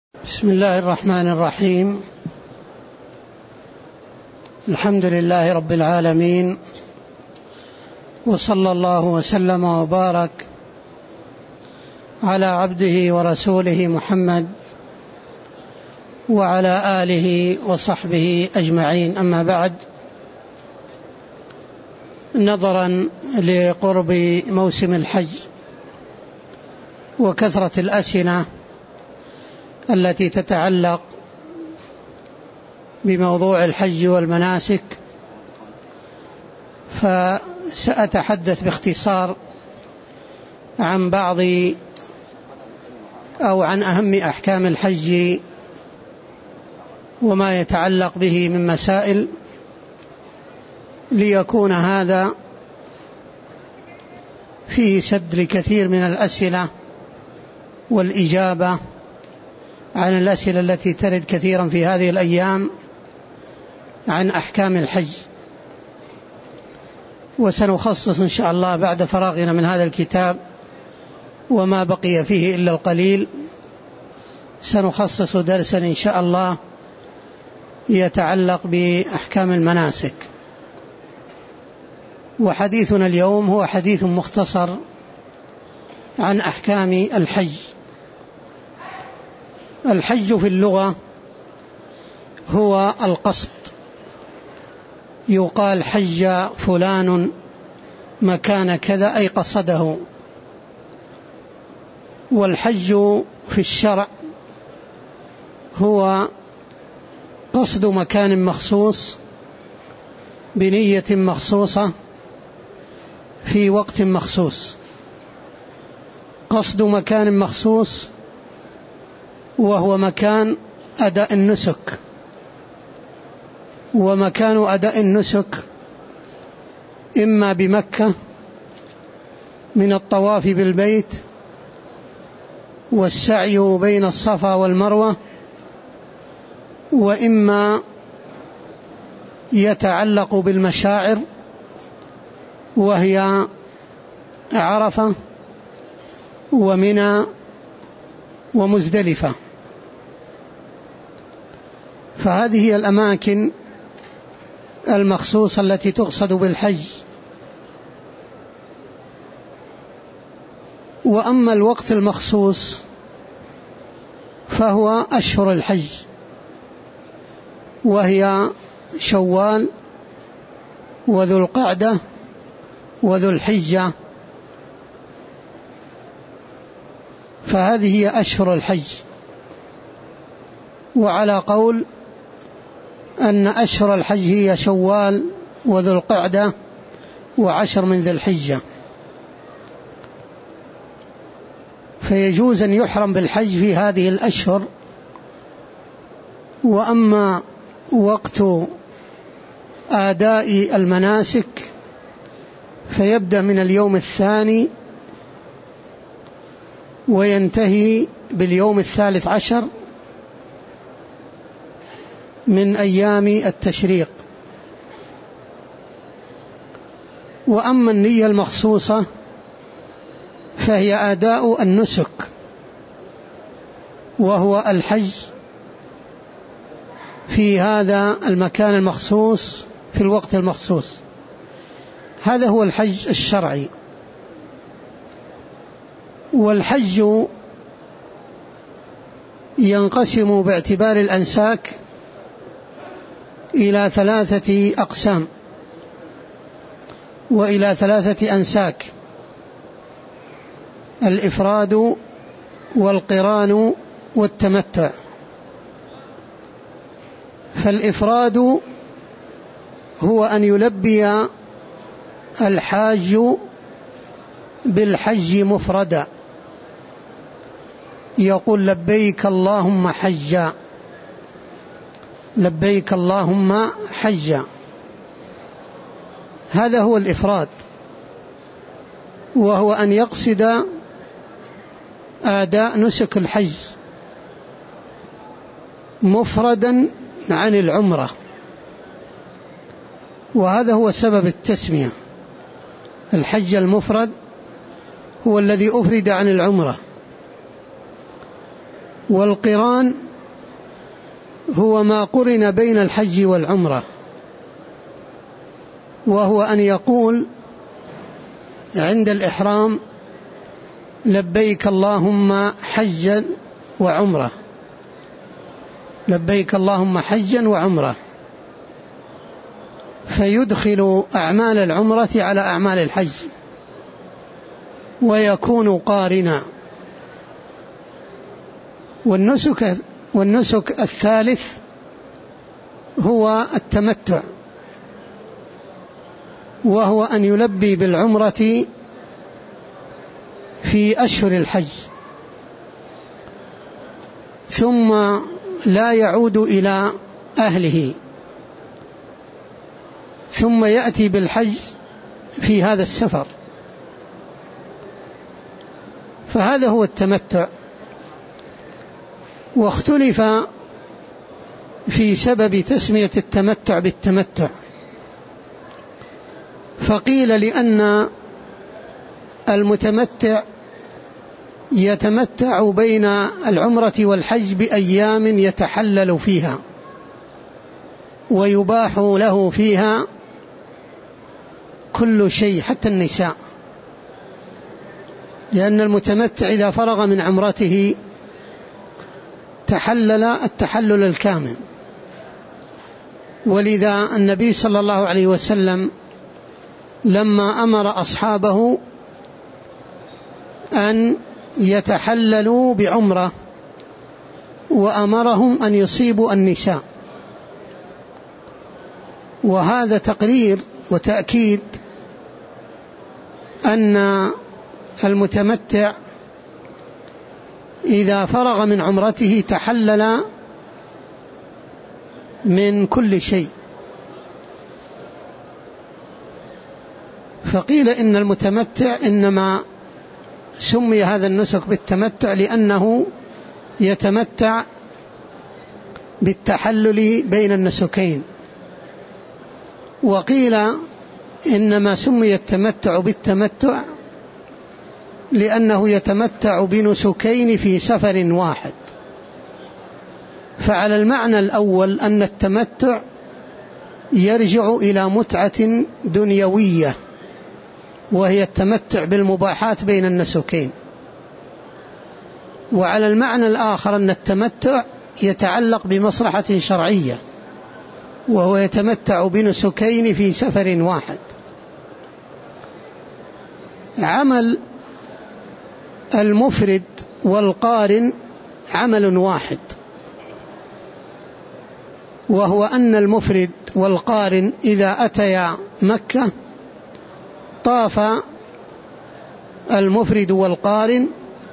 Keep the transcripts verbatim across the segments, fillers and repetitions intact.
بسم الله الرحمن الرحيم. الحمد لله رب العالمين، وصلى الله وسلم وبارك على عبده ورسوله محمد وعلى آله وصحبه أجمعين. أما بعد، نظرا لقرب موسم الحج وكثرة الأسئلة التي تتعلق بموضوع الحج والمناسك، فسأتحدث باختصار عن بعض أو عن أهم أحكام الحج وما يتعلق به من مسائل، ليكون هذا فيه سد لكثير من الأسئلة والإجابة عن الأسئلة التي ترد كثيرا في هذه الأيام عن أحكام الحج. وسنخصص إن شاء الله بعد فراغنا من هذا الكتاب وما بقي فيه إلا القليل، سنخصص درسا إن شاء الله يتعلق بأحكام المناسك. وحديثنا اليوم هو حديث مختصر عن أحكام الحج. الحج في اللغة هو القصد، يقال حج فلان مكان كذا أي قصده. والحج في الشرع هو قصد مكان مخصوص بنية مخصوصة في وقت مخصوص. قصد مكان مخصوص وهو مكان أداء النسك، ومكان أداء النسك إما بمكة من الطواف بالبيت والسعي بين الصفا والمروة، وإما يتعلق بالمشاعر وهي عرفة ومنى ومزدلفة. فهذه هي الأماكن المخصوصة التي تقصد بالحج. وأما الوقت المخصوص فهو أشهر الحج، وهي شوال وذو القعدة وذو الحجة، فهذه هي أشهر الحج. وعلى قول أن أشهر الحج هي شوال وذو القعدة وعشر من ذي الحجة، فيجوز أن يحرم بالحج في هذه الأشهر. وأما وقت أداء المناسك فيبدأ من اليوم الثاني وينتهي باليوم الثالث عشر من أيام التشريق. وأما النية المخصوصة فهي أداء النسك، وهو الحج في هذا المكان المخصوص في الوقت المخصوص. هذا هو الحج الشرعي. والحج ينقسم باعتبار الأنساك إلى ثلاثة أقسام وإلى ثلاثة أنساك: الإفراد والقران والتمتع. فالإفراد هو أن يلبي الحاج بالحج مفردا، يقول لبيك اللهم حجا، لبيك اللهم حجا. هذا هو الإفراد، وهو أن يقصد أداء نسك الحج مفردا عن العمرة، وهذا هو سبب التسمية. الحج المفرد هو الذي أفرد عن العمرة، والقران هو ما قرن بين الحج والعمرة، وهو أن يقول عند الإحرام لبيك اللهم حجا وعمرة، لبيك اللهم حجا وعمرة، فيدخل أعمال العمرة على أعمال الحج ويكون قارنا. والنسك والنسك الثالث هو التمتع، وهو أن يلبي بالعمرة في أشهر الحج ثم لا يعود إلى أهله، ثم يأتي بالحج في هذا السفر، فهذا هو التمتع. واختلف في سبب تسمية التمتع بالتمتع، فقيل لأن المتمتع يتمتع بين العمرة والحج بأيام يتحلل فيها ويباح له فيها كل شيء حتى النساء، لأن المتمتع إذا فرغ من عمرته تحلل التحلل الكامل. ولذا النبي صلى الله عليه وسلم لما أمر أصحابه أن يتحللوا بعمرة وأمرهم أن يصيبوا النساء، وهذا تقرير وتأكيد أن المتمتع إذا فرغ من عمرته تحلل من كل شيء. فقيل إن المتمتع إنما سمي هذا النسك بالتمتع لأنه يتمتع بالتحلل بين النسكين، وقيل إنما سمي التمتع بالتمتع لأنه يتمتع بنسكين في سفر واحد. فعلى المعنى الأول أن التمتع يرجع إلى متعة دنيوية، وهي التمتع بالمباحات بين النسكين. وعلى المعنى الآخر أن التمتع يتعلق بمصلحة شرعية، وهو يتمتع بنسكين في سفر واحد. عمل المفرد والقارن عمل واحد، وهو أن المفرد والقارن إذا أتيا مكة طاف المفرد والقارن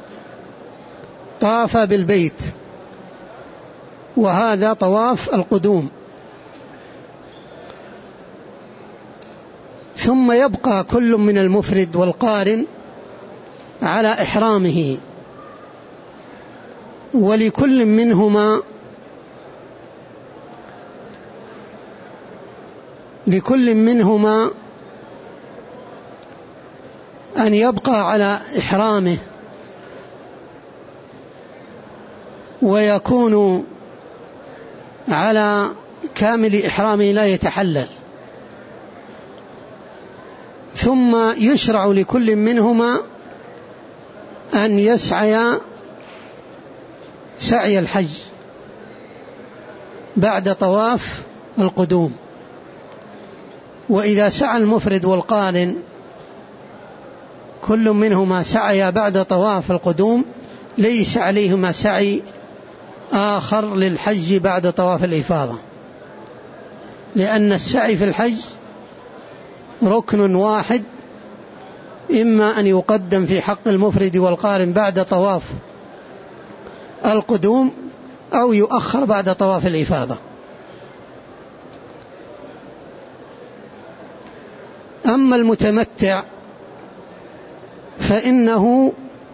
طاف بالبيت، وهذا طواف القدوم، ثم يبقى كل من المفرد والقارن على إحرامه، ولكل منهما لكل منهما أن يبقى على إحرامه ويكون على كامل إحرامه لا يتحلل، ثم يشرع لكل منهما أن يسعي سعي الحج بعد طواف القدوم. وإذا سعى المفرد والقارن كل منهما سعي بعد طواف القدوم ليس عليهما سعي آخر للحج بعد طواف الإفاضة، لأن السعي في الحج ركن واحد، إما أن يقدم في حق المفرد والقارن بعد طواف القدوم أو يؤخر بعد طواف الإفاضة. أما المتمتع فإنه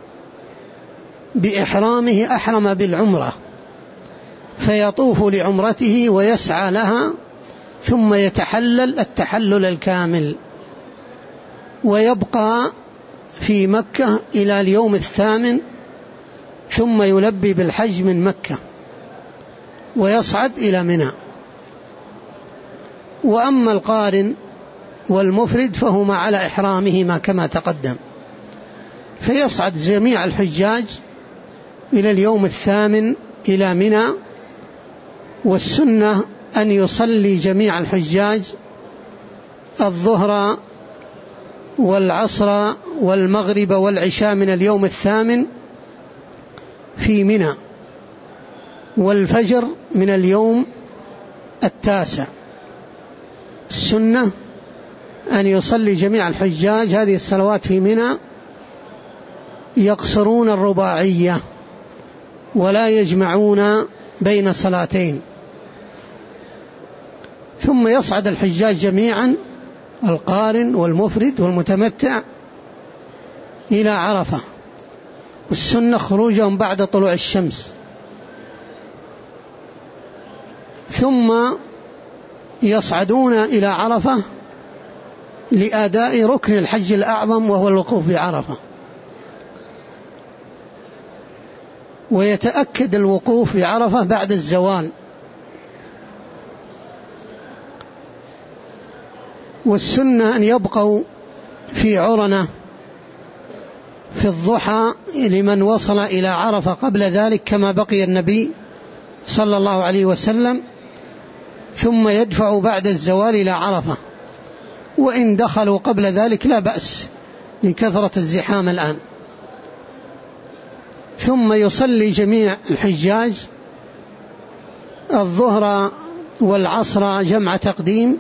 بإحرامه أحرم بالعمرة، فيطوف لعمرته ويسعى لها ثم يتحلل التحلل الكامل، ويبقى في مكة إلى اليوم الثامن ثم يلبي بالحج من مكة ويصعد إلى منى. وأما القارن والمفرد فهما على إحرامهما كما تقدم، فيصعد جميع الحجاج إلى اليوم الثامن إلى منى. والسنة أن يصلي جميع الحجاج الظهر والعصر والمغرب والعشاء من اليوم الثامن في منى، والفجر من اليوم التاسع. السنة أن يصلي جميع الحجاج هذه الصلوات في منى، يقصرون الرباعية ولا يجمعون بين صلاتين. ثم يصعد الحجاج جميعا القارن والمفرد والمتمتع إلى عرفة، والسنة خروجهم بعد طلوع الشمس. ثم يصعدون إلى عرفة لأداء ركن الحج الأعظم وهو الوقوف بعرفة، ويتأكد الوقوف بعرفة بعد الزوال. والسنة أن يبقوا في عرنة في الضحى لمن وصل إلى عرفة قبل ذلك كما بقي النبي صلى الله عليه وسلم، ثم يدفع بعد الزوال إلى عرفة. وإن دخلوا قبل ذلك لا بأس لكثرة الزحام الآن. ثم يصلي جميع الحجاج الظهر والعصر جمع تقديم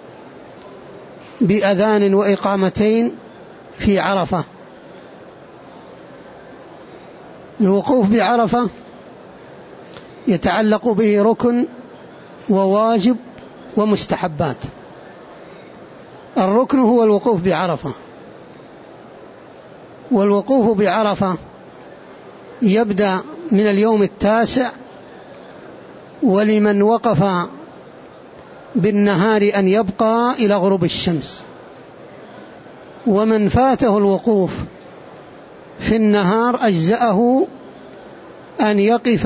بأذان وإقامتين في عرفة. الوقوف بعرفة يتعلق به ركن وواجب ومستحبات. الركن هو الوقوف بعرفة، والوقوف بعرفة يبدأ من اليوم التاسع، ولمن وقف بالنهار أن يبقى إلى غروب الشمس. ومن فاته الوقوف في النهار أجزأه أن يقف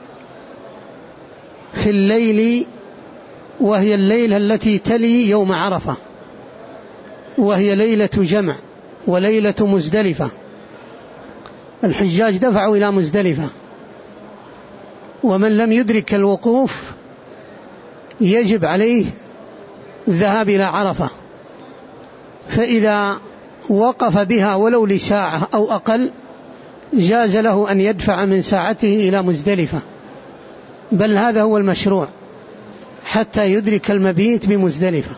في الليل، وهي الليلة التي تلي يوم عرفة، وهي ليلة جمع وليلة مزدلفة. الحجاج دفعوا إلى مزدلفة، ومن لم يدرك الوقوف يجب عليه الذهاب إلى عرفة. فإذا وقف بها ولو لساعة أو أقل جاز له أن يدفع من ساعته إلى مزدلفة، بل هذا هو المشروع حتى يدرك المبيت بمزدلفة.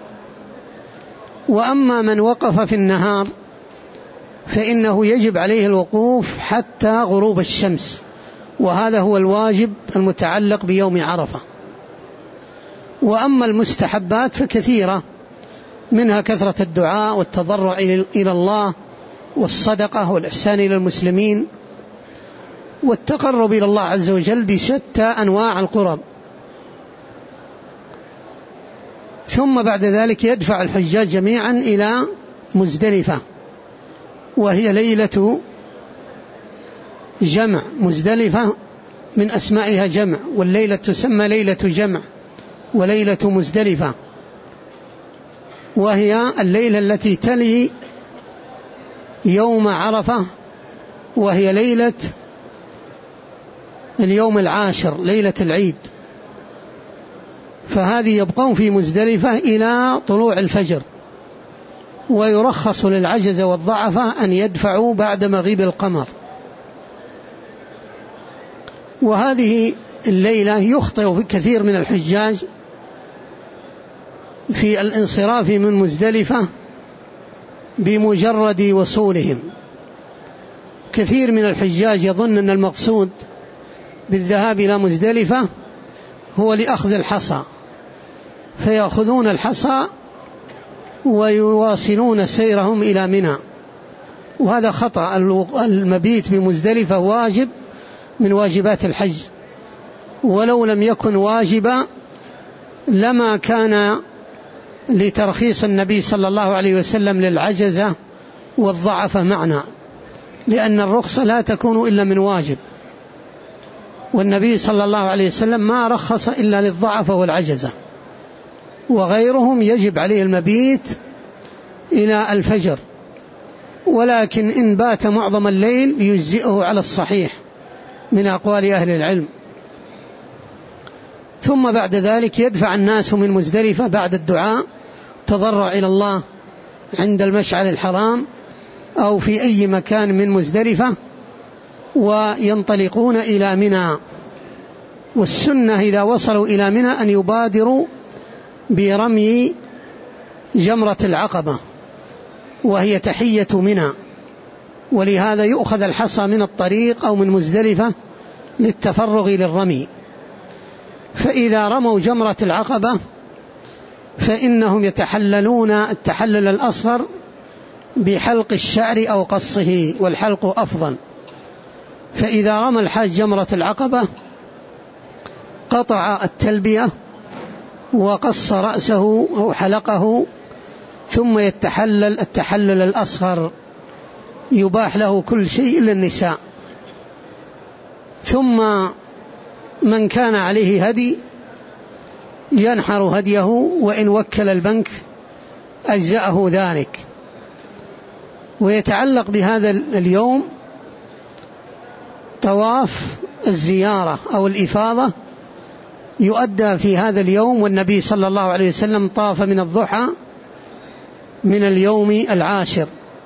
وأما من وقف في النهار فإنه يجب عليه الوقوف حتى غروب الشمس، وهذا هو الواجب المتعلق بيوم عرفة. وأما المستحبات فكثيرة، منها كثرة الدعاء والتضرع إلى الله والصدقة والإحسان إلى المسلمين والتقرب إلى الله عز وجل بشتى أنواع القرب. ثم بعد ذلك يدفع الحجاج جميعا إلى مزدلفة، وهي ليلة جمع. مزدلفة من أسمائها جمع، والليلة تسمى ليلة جمع وليلة مزدلفة، وهي الليلة التي تلي يوم عرفة، وهي ليلة اليوم العاشر ليلة العيد. فهذه يبقون في مزدلفة إلى طلوع الفجر، ويرخص للعجز والضعفة أن يدفعوا بعد مغيب القمر. وهذه الليلة يخطئ في كثير من الحجاج في الانصراف من مزدلفة بمجرد وصولهم. كثير من الحجاج يظن أن المقصود بالذهاب إلى مزدلفة هو لأخذ الحصى، فيأخذون الحصى ويواصلون سيرهم إلى منى، وهذا خطأ. المبيت بمزدلفة واجب من واجبات الحج، ولو لم يكن واجبا لما كان لترخيص النبي صلى الله عليه وسلم للعجزة والضعف معنا، لأن الرخصة لا تكون إلا من واجب. والنبي صلى الله عليه وسلم ما رخص إلا للضعف والعجزة، وغيرهم يجب عليه المبيت إلى الفجر، ولكن إن بات معظم الليل يجزئه على الصحيح من أقوال أهل العلم. ثم بعد ذلك يدفع الناس من مزدلفة بعد الدعاء تضرع إلى الله عند المشعر الحرام أو في أي مكان من مزدلفة، وينطلقون إلى منى. والسنة إذا وصلوا إلى منى أن يبادروا برمي جمرة العقبة وهي تحية منى، ولهذا يؤخذ الحصى من الطريق أو من مزدلفة للتفرغ للرمي. فإذا رموا جمرة العقبة فإنهم يتحللون التحلل الأصغر بحلق الشعر أو قصه، والحلق أفضل. فإذا رمى الحاج جمرة العقبة قطع التلبية وقص رأسه أو حلقه، ثم يتحلل التحلل الأصغر، يباح له كل شيء إلا النساء. ثم من كان عليه هدي ينحر هديه، وإن وكل البنك أجزأه ذلك. ويتعلق بهذا اليوم طواف الزيارة أو الإفاضة يؤدى في هذا اليوم، والنبي صلى الله عليه وسلم طاف من الضحى من اليوم العاشر.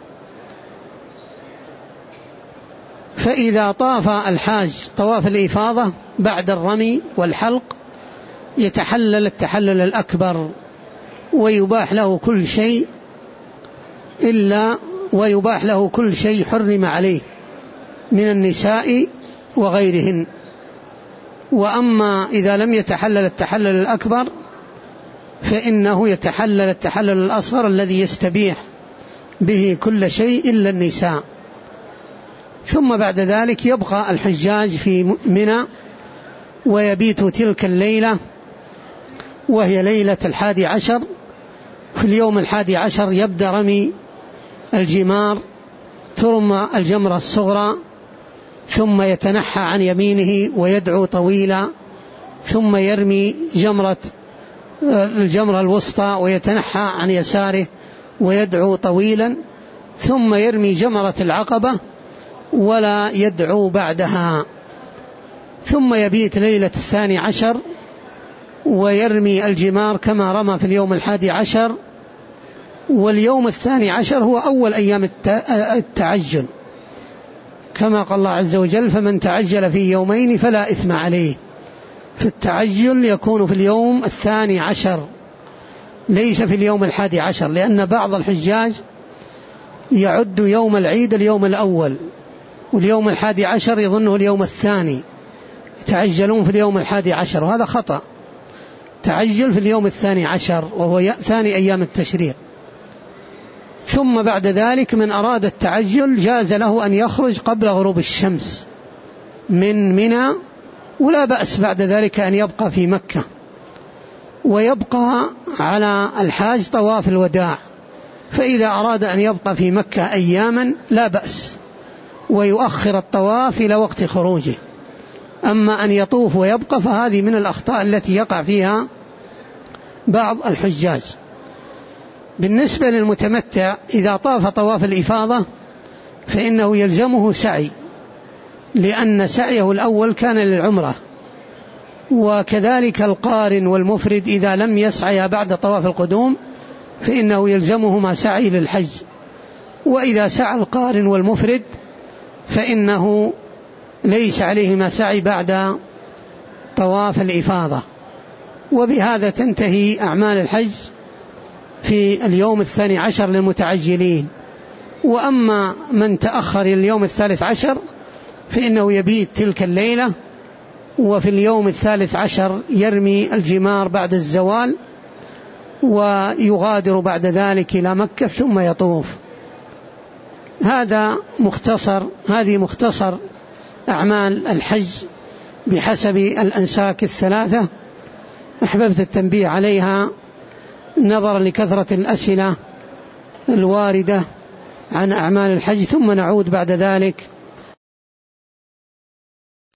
فإذا طاف الحاج طواف الإفاضة بعد الرمي والحلق يتحلل التحلل الأكبر، ويباح له كل شيء إلا ويباح له كل شيء حرم عليه من النساء وغيرهن. وأما إذا لم يتحلل التحلل الأكبر فإنه يتحلل التحلل الأصغر الذي يستبيح به كل شيء إلا النساء. ثم بعد ذلك يبقى الحجاج في منى ويبيت تلك الليلة، وهي ليلة الحادي عشر. في اليوم الحادي عشر يبدأ رمي الجمار، ترمى الجمرة الصغرى، ثم يتنحى عن يمينه ويدعو طويلا، ثم يرمي جمرة الجمرة الوسطى ويتنحى عن يساره ويدعو طويلا، ثم يرمي جمرة العقبة ولا يدعو بعدها. ثم يبيت ليلة الثاني عشر ويرمي الجمار كما رمى في اليوم الحادي عشر. واليوم الثاني عشر هو أول أيام التعجل، كما قال الله عز وجل: فمن تعجل في يومين فلا إثم عليه. فالتعجل يكون في اليوم الثاني عشر ليس في اليوم الحادي عشر، لأن بعض الحجاج يعد يوم العيد اليوم الأول، واليوم الحادي عشر يظنه اليوم الثاني، يتعجلون في اليوم الحادي عشر، وهذا خطأ. تعجل في اليوم الثاني عشر وهو ثاني أيام التشريق. ثم بعد ذلك من أراد التعجل جاز له أن يخرج قبل غروب الشمس من منى، ولا بأس بعد ذلك أن يبقى في مكة، ويبقى على الحاج طواف الوداع. فإذا أراد أن يبقى في مكة أياما لا بأس، ويؤخر الطواف إلى وقت خروجه. أما أن يطوف ويبقى فهذه من الأخطاء التي يقع فيها بعض الحجاج. بالنسبة للمتمتع إذا طاف طواف الإفاضة فإنه يلزمه سعي، لأن سعيه الأول كان للعمرة. وكذلك القارن والمفرد إذا لم يسعي بعد طواف القدوم فإنه يلزمهما سعي للحج. وإذا سعى القارن والمفرد فإنه ليس عليهما سعي بعد طواف الإفاضة. وبهذا تنتهي أعمال الحج في اليوم الثاني عشر للمتعجلين. وأما من تأخر اليوم الثالث عشر فإنه يبيت تلك الليلة، وفي اليوم الثالث عشر يرمي الجمار بعد الزوال، ويغادر بعد ذلك إلى مكة ثم يطوف. هذا مختصر هذه مختصر أعمال الحج بحسب الأنساك الثلاثة. أحببت التنبيه عليها نظرا لكثرة الأسئلة الواردة عن أعمال الحج، ثم نعود بعد ذلك